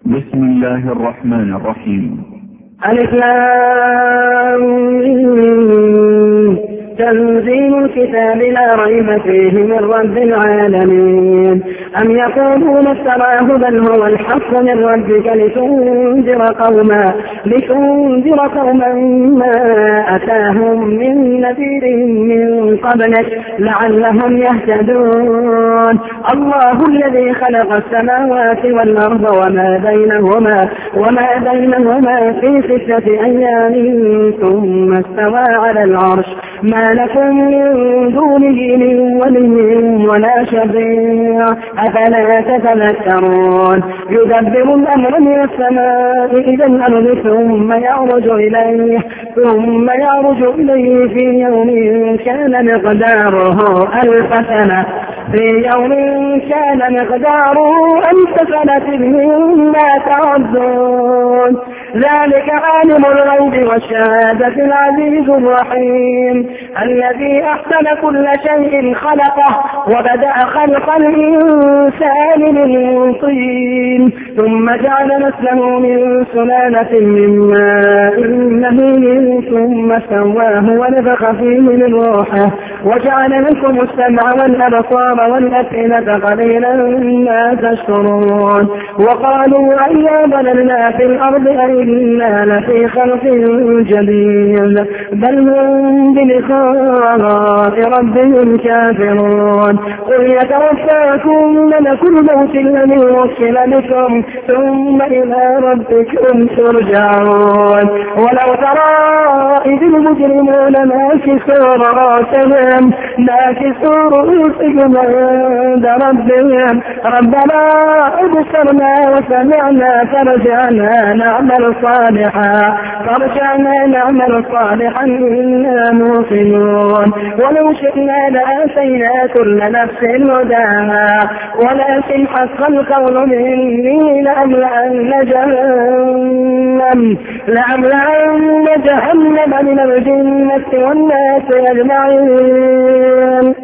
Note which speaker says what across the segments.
Speaker 1: بسم الله الرحمن الرحيم.
Speaker 2: تنزيل الكتاب لا ريب فيه من رب العالمين. أم يقولون افتراه بل هو الحق من ربك لتنذر قوما ما أتاهم من نذير من قبلك لعلهم يهتدون. الله الذي خلق السماوات والأرض وما بينهما في 6 أيام ثم استوى على العرش ما لكم من دونه من ولي ولا شفيع أفلا تتذكرون. يدبر الأمر من السماء إلى الأرض ثم يعرج إليه في يوم كان مقداره 1000 سنة مما تعدون. ذلك عالم الغيب والشهادة العزيز الرحيم الذي أحسن كل شيء خلقه وبدأ خلق الإنسان من طين ثم جعل نسله من سلالة من ماء مهين ثم سواه ونفخ فيه من روحه وجعل لكم السمع والأبصار والأفئدة قليلا ما تشكرون. وقالوا أئذا ضللنا في الأرض أئنا لفي خلق جديد بل هم بلقاء ربهم كافرون. قل يتوفاكم ملك الموت الذي وكل بكم ثم إلى ربكم ترجعون. ولو ترى إذ المجرمون ناكسوا رؤوسهم عند ربهم ربنا أبصرنا وسمعنا فرجعنا نعمل صالحا إنا موقنون. ولو شئنا لآتينا كل نفس هداها ولكن حق القول مني لأملأن جهنم من الجنة والناس أجمعين.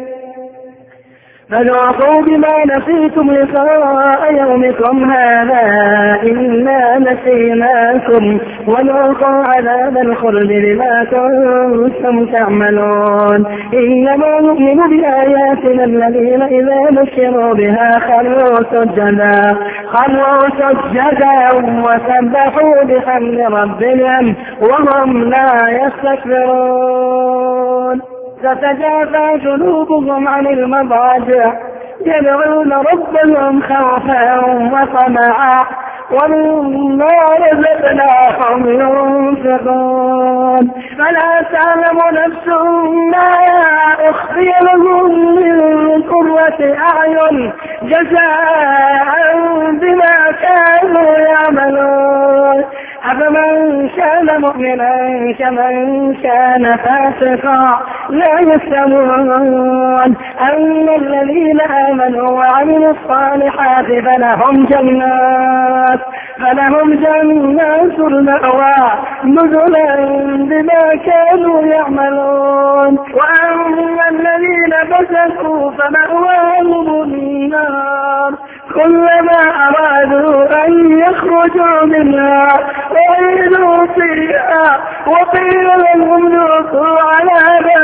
Speaker 2: فذوقوا بما نسيتم لقاء يومكم هذا إنا نسيناكم وذوقوا عذاب الخلد بما كنتم تعملون. إنما يؤمن بآياتنا الذين إذا ذكروا بها خروا سجدا وسبحوا بحمد ربهم وهم لا يستكبرون. تتجافى جنوبهم عن المضاجع يدعون ربهم خوفا وطمعا ومما رزقناهم ينفقون. فلا تعلم نفس ما أخفي لهم من قرة أعين جزاء بما كانوا يعملون. أفمن كان مؤمنا كمن كان فاسقا لا يستوون. أما الذين آمنوا وعملوا الصالحات فلهم جنات المأوى نزلا بما كانوا يعملون. وأما الذين فسقوا فمأواهم النار كلما أرادوا أن يخرجوا منها وعيدوا فيها وقيل لهم ذوقوا عذاب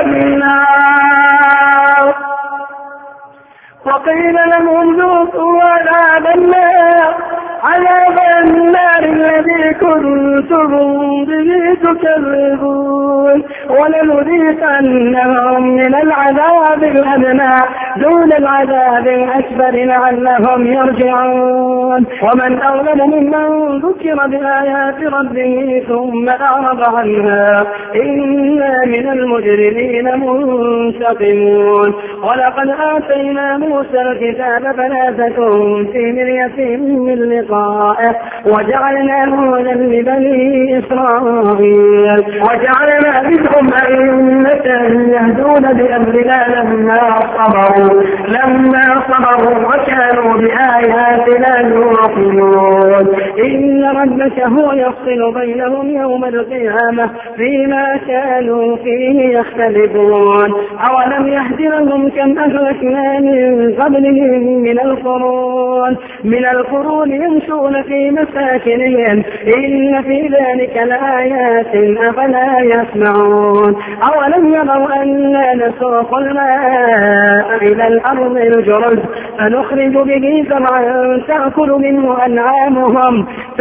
Speaker 2: النار الذي كنتم به تكذبون. ولنذيقنهم من العذاب الأدنى دون العذاب الأكبر لعلهم يرجعون. ومن أظلم ممن ذكر بآيات ربه ثم أعرض عنها إنا من المجرمين منتقمون. ولقد آتينا موسى الكتاب فلا تكن في مرية من لقائه وجعلناه هدى لبني إسرائيل وجعلنا منهم أئمة يهدون بأمرنا لما صبروا لما صبروا وكانوا بآياتنا يوقنون إن ربك هو يفصل بينهم يوم القيامة فيما كانوا فيه يختلفون أولم يهد لهم كم أهلكنا من قبلهم من القرون يمشون في مساكنهم إن في ذلك لآيات أفلا يسمعون أولم يروا أنا نسوق الماء إلى الأرض الجرز فنخرج به زرعا تأكل منه أنعامهم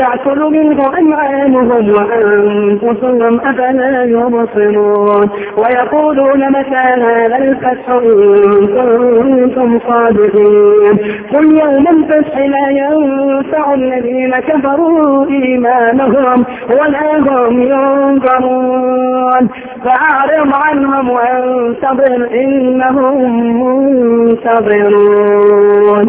Speaker 2: وأنفسهم أفلا يبصرون ويقولون متى هذا الفتح إن كنتم صادقين قل يوم الفتح لا ينفع الذين كفروا إيمانهم ولا هم ينظرون فأعرض عنهم وانتظر إنهم منتظرون